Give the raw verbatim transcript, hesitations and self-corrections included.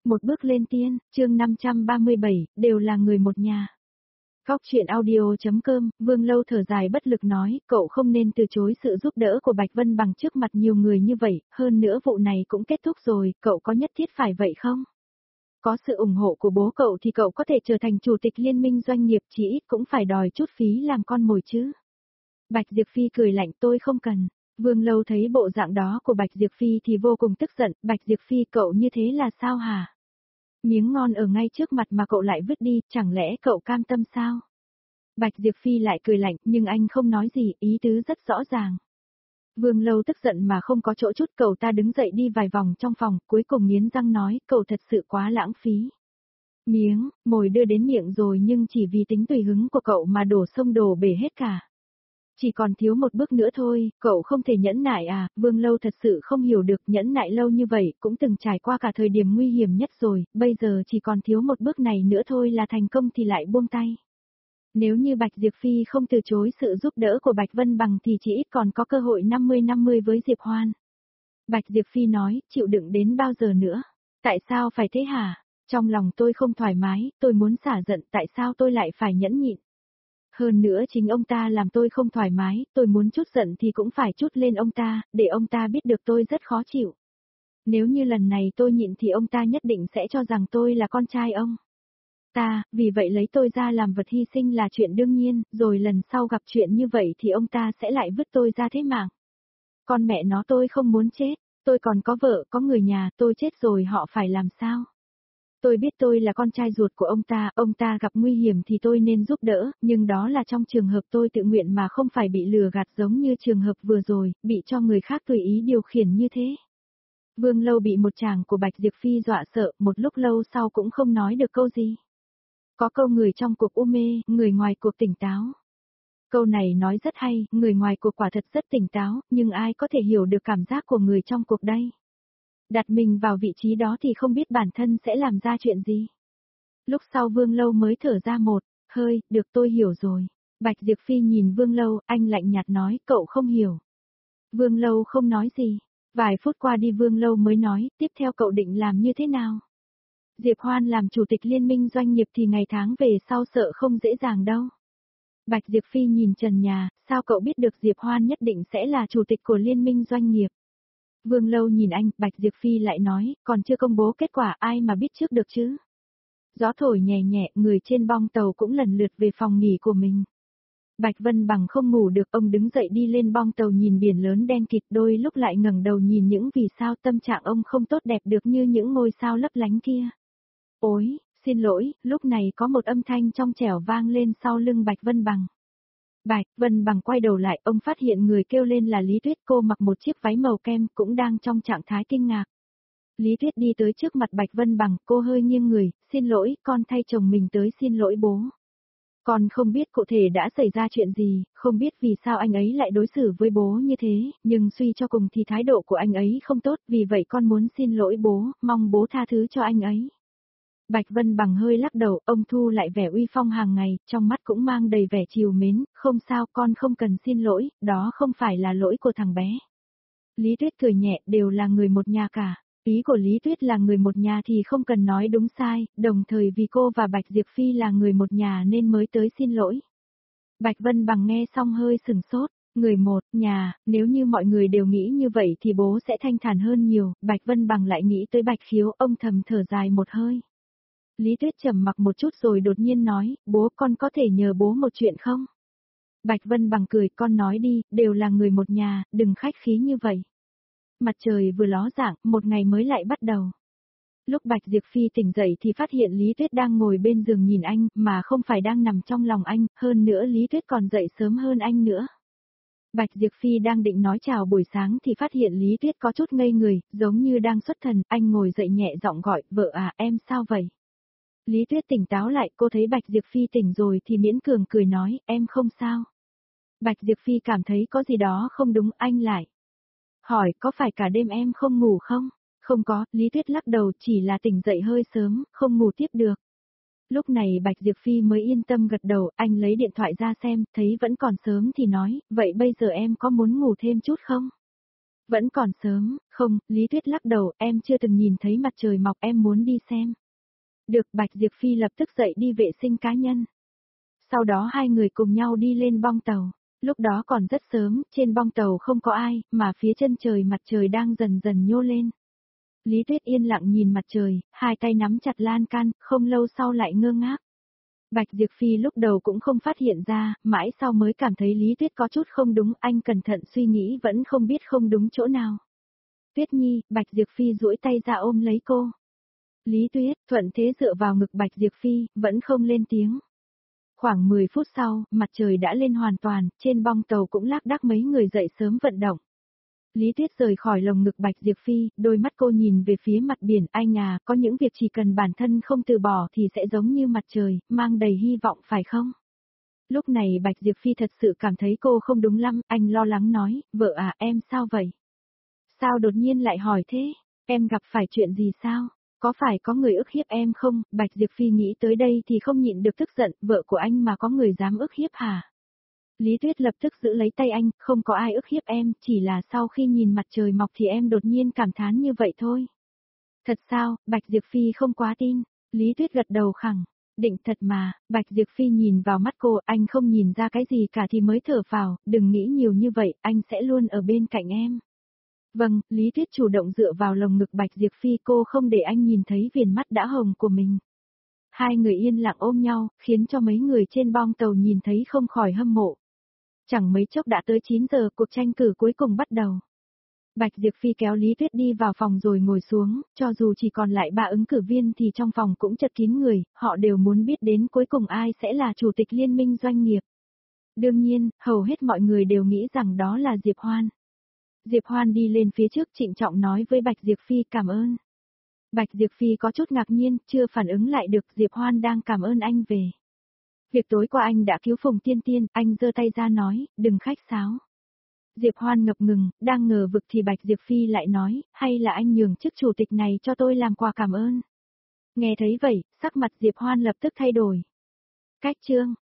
Một bước lên tiên, chương năm trăm ba mươi bảy, đều là người một nhà. Góc chuyện audio.com, Vương Lâu thở dài bất lực nói, cậu không nên từ chối sự giúp đỡ của Bạch Vân Bằng trước mặt nhiều người như vậy, hơn nữa vụ này cũng kết thúc rồi, cậu có nhất thiết phải vậy không? Có sự ủng hộ của bố cậu thì cậu có thể trở thành chủ tịch liên minh doanh nghiệp, chỉ ít cũng phải đòi chút phí làm con mồi chứ. Bạch Diệp Phi cười lạnh, tôi không cần. Vương Lâu thấy bộ dạng đó của Bạch Diệp Phi thì vô cùng tức giận, Bạch Diệp Phi cậu như thế là sao hả? Miếng ngon ở ngay trước mặt mà cậu lại vứt đi, chẳng lẽ cậu cam tâm sao? Bạch Diệp Phi lại cười lạnh, nhưng anh không nói gì, ý tứ rất rõ ràng. Vương Lâu tức giận mà không có chỗ chút, cậu ta đứng dậy đi vài vòng trong phòng, cuối cùng nghiến răng nói, cậu thật sự quá lãng phí. Miếng, mồi đưa đến miệng rồi nhưng chỉ vì tính tùy hứng của cậu mà đổ sông đổ bể hết cả. Chỉ còn thiếu một bước nữa thôi, cậu không thể nhẫn nại à, Vương Lâu thật sự không hiểu được, nhẫn nại lâu như vậy, cũng từng trải qua cả thời điểm nguy hiểm nhất rồi, bây giờ chỉ còn thiếu một bước này nữa thôi là thành công thì lại buông tay. Nếu như Bạch Diệp Phi không từ chối sự giúp đỡ của Bạch Vân Bằng thì chỉ ít còn có cơ hội năm mươi năm mươi với Diệp Hoan. Bạch Diệp Phi nói, chịu đựng đến bao giờ nữa? Tại sao phải thế hả? Trong lòng tôi không thoải mái, tôi muốn xả giận, tại sao tôi lại phải nhẫn nhịn? Hơn nữa chính ông ta làm tôi không thoải mái, tôi muốn chút giận thì cũng phải chút lên ông ta, để ông ta biết được tôi rất khó chịu. Nếu như lần này tôi nhịn thì ông ta nhất định sẽ cho rằng tôi là con trai ông ta, vì vậy lấy tôi ra làm vật hy sinh là chuyện đương nhiên, rồi lần sau gặp chuyện như vậy thì ông ta sẽ lại vứt tôi ra thế mạng. Con mẹ nó, tôi không muốn chết, tôi còn có vợ, có người nhà, tôi chết rồi họ phải làm sao? Tôi biết tôi là con trai ruột của ông ta, ông ta gặp nguy hiểm thì tôi nên giúp đỡ, nhưng đó là trong trường hợp tôi tự nguyện mà không phải bị lừa gạt giống như trường hợp vừa rồi, bị cho người khác tùy ý điều khiển như thế. Vương Lâu bị một chàng của Bạch Diệp Phi dọa sợ, một lúc lâu sau cũng không nói được câu gì. Có câu người trong cuộc u mê, người ngoài cuộc tỉnh táo. Câu này nói rất hay, người ngoài cuộc quả thật rất tỉnh táo, nhưng ai có thể hiểu được cảm giác của người trong cuộc đây? Đặt mình vào vị trí đó thì không biết bản thân sẽ làm ra chuyện gì. Lúc sau Vương Lâu mới thở ra một hơi, được tôi hiểu rồi. Bạch Diệp Phi nhìn Vương Lâu, anh lạnh nhạt nói, cậu không hiểu. Vương Lâu không nói gì. Vài phút qua đi Vương Lâu mới nói, tiếp theo cậu định làm như thế nào? Diệp Hoan làm chủ tịch liên minh doanh nghiệp thì ngày tháng về sau sợ không dễ dàng đâu. Bạch Diệp Phi nhìn trần nhà, sao cậu biết được Diệp Hoan nhất định sẽ là chủ tịch của liên minh doanh nghiệp? Vương Lâu nhìn anh, Bạch Diệp Phi lại nói, còn chưa công bố kết quả ai mà biết trước được chứ? Gió thổi nhẹ nhẹ, người trên bong tàu cũng lần lượt về phòng nghỉ của mình. Bạch Vân Bằng không ngủ được, ông đứng dậy đi lên bong tàu nhìn biển lớn đen kịt, đôi lúc lại ngẩng đầu nhìn những vì sao, tâm trạng ông không tốt đẹp được như những ngôi sao lấp lánh kia. Ôi, xin lỗi, lúc này có một âm thanh trong trẻo vang lên sau lưng Bạch Vân Bằng. Bạch Vân Bằng quay đầu lại, ông phát hiện người kêu lên là Lý Tuyết, cô mặc một chiếc váy màu kem, cũng đang trong trạng thái kinh ngạc. Lý Tuyết đi tới trước mặt Bạch Vân Bằng, cô hơi nghiêng người, xin lỗi, con thay chồng mình tới xin lỗi bố. Con không biết cụ thể đã xảy ra chuyện gì, không biết vì sao anh ấy lại đối xử với bố như thế, nhưng suy cho cùng thì thái độ của anh ấy không tốt, vì vậy con muốn xin lỗi bố, mong bố tha thứ cho anh ấy. Bạch Vân Bằng hơi lắc đầu, ông thu lại vẻ uy phong hàng ngày, trong mắt cũng mang đầy vẻ trìu mến, không sao, con không cần xin lỗi, đó không phải là lỗi của thằng bé. Lý Tuyết cười nhẹ, đều là người một nhà cả. Ý của Lý Tuyết là người một nhà thì không cần nói đúng sai, đồng thời vì cô và Bạch Diệp Phi là người một nhà nên mới tới xin lỗi. Bạch Vân Bằng nghe xong hơi sừng sốt, người một nhà, nếu như mọi người đều nghĩ như vậy thì bố sẽ thanh thản hơn nhiều, Bạch Vân Bằng lại nghĩ tới Bạch Khiếu, ông thầm thở dài một hơi. Lý Tuyết trầm mặc một chút rồi đột nhiên nói, bố, con có thể nhờ bố một chuyện không? Bạch Vân Bằng cười, con nói đi, đều là người một nhà, đừng khách khí như vậy. Mặt trời vừa ló dạng, một ngày mới lại bắt đầu. Lúc Bạch Diệp Phi tỉnh dậy thì phát hiện Lý Tuyết đang ngồi bên giường nhìn anh, mà không phải đang nằm trong lòng anh, hơn nữa Lý Tuyết còn dậy sớm hơn anh nữa. Bạch Diệp Phi đang định nói chào buổi sáng thì phát hiện Lý Tuyết có chút ngây người, giống như đang xuất thần, anh ngồi dậy nhẹ giọng gọi, vợ à, em sao vậy? Lý Tuyết tỉnh táo lại, cô thấy Bạch Diệp Phi tỉnh rồi thì miễn cường cười nói, em không sao. Bạch Diệp Phi cảm thấy có gì đó không đúng, anh lại hỏi, có phải cả đêm em không ngủ không? Không có, Lý Tuyết lắc đầu, chỉ là tỉnh dậy hơi sớm, không ngủ tiếp được. Lúc này Bạch Diệp Phi mới yên tâm gật đầu, anh lấy điện thoại ra xem, thấy vẫn còn sớm thì nói, vậy bây giờ em có muốn ngủ thêm chút không? Vẫn còn sớm, không, Lý Tuyết lắc đầu, em chưa từng nhìn thấy mặt trời mọc, em muốn đi xem. Được, Bạch Diệp Phi lập tức dậy đi vệ sinh cá nhân. Sau đó hai người cùng nhau đi lên bong tàu. Lúc đó còn rất sớm, trên bong tàu không có ai, mà phía chân trời mặt trời đang dần dần nhô lên. Lý Tuyết yên lặng nhìn mặt trời, hai tay nắm chặt lan can, không lâu sau lại ngơ ngác. Bạch Diệp Phi lúc đầu cũng không phát hiện ra, mãi sau mới cảm thấy Lý Tuyết có chút không đúng, anh cẩn thận suy nghĩ vẫn không biết không đúng chỗ nào. Tuyết Nhi, Bạch Diệp Phi duỗi tay ra ôm lấy cô. Lý Tuyết, thuận thế dựa vào ngực Bạch Diệp Phi, vẫn không lên tiếng. Khoảng mười phút sau, mặt trời đã lên hoàn toàn, trên bong tàu cũng lác đác mấy người dậy sớm vận động. Lý Tuyết rời khỏi lồng ngực Bạch Diệp Phi, đôi mắt cô nhìn về phía mặt biển, anh à, có những việc chỉ cần bản thân không từ bỏ thì sẽ giống như mặt trời, mang đầy hy vọng phải không? Lúc này Bạch Diệp Phi thật sự cảm thấy cô không đúng lắm, anh lo lắng nói, vợ à, em sao vậy? Sao đột nhiên lại hỏi thế? Em gặp phải chuyện gì sao? Có phải có người ức hiếp em không? Bạch Diệp Phi nghĩ tới đây thì không nhịn được tức giận, vợ của anh mà có người dám ức hiếp hả? Lý Tuyết lập tức giữ lấy tay anh, không có ai ức hiếp em, chỉ là sau khi nhìn mặt trời mọc thì em đột nhiên cảm thán như vậy thôi. Thật sao? Bạch Diệp Phi không quá tin. Lý Tuyết gật đầu khẳng. Định thật mà, Bạch Diệp Phi nhìn vào mắt cô, anh không nhìn ra cái gì cả thì mới thở phào, đừng nghĩ nhiều như vậy, anh sẽ luôn ở bên cạnh em. Vâng, Lý Tuyết chủ động dựa vào lồng ngực Bạch Diệp Phi, cô không để anh nhìn thấy viền mắt đã hồng của mình. Hai người yên lặng ôm nhau, khiến cho mấy người trên bong tàu nhìn thấy không khỏi hâm mộ. Chẳng mấy chốc đã tới chín giờ, cuộc tranh cử cuối cùng bắt đầu. Bạch Diệp Phi kéo Lý Tuyết đi vào phòng rồi ngồi xuống, cho dù chỉ còn lại ba ứng cử viên thì trong phòng cũng chật kín người, họ đều muốn biết đến cuối cùng ai sẽ là chủ tịch liên minh doanh nghiệp. Đương nhiên, hầu hết mọi người đều nghĩ rằng đó là Diệp Hoan. Diệp Hoan đi lên phía trước trịnh trọng nói với Bạch Diệp Phi cảm ơn. Bạch Diệp Phi có chút ngạc nhiên, chưa phản ứng lại được Diệp Hoan đang cảm ơn anh về. Việc tối qua anh đã cứu Phùng Tiên Tiên, anh giơ tay ra nói, đừng khách sáo. Diệp Hoan ngập ngừng, đang ngờ vực thì Bạch Diệp Phi lại nói, hay là anh nhường chức chủ tịch này cho tôi làm quà cảm ơn. Nghe thấy vậy, sắc mặt Diệp Hoan lập tức thay đổi. Cách chương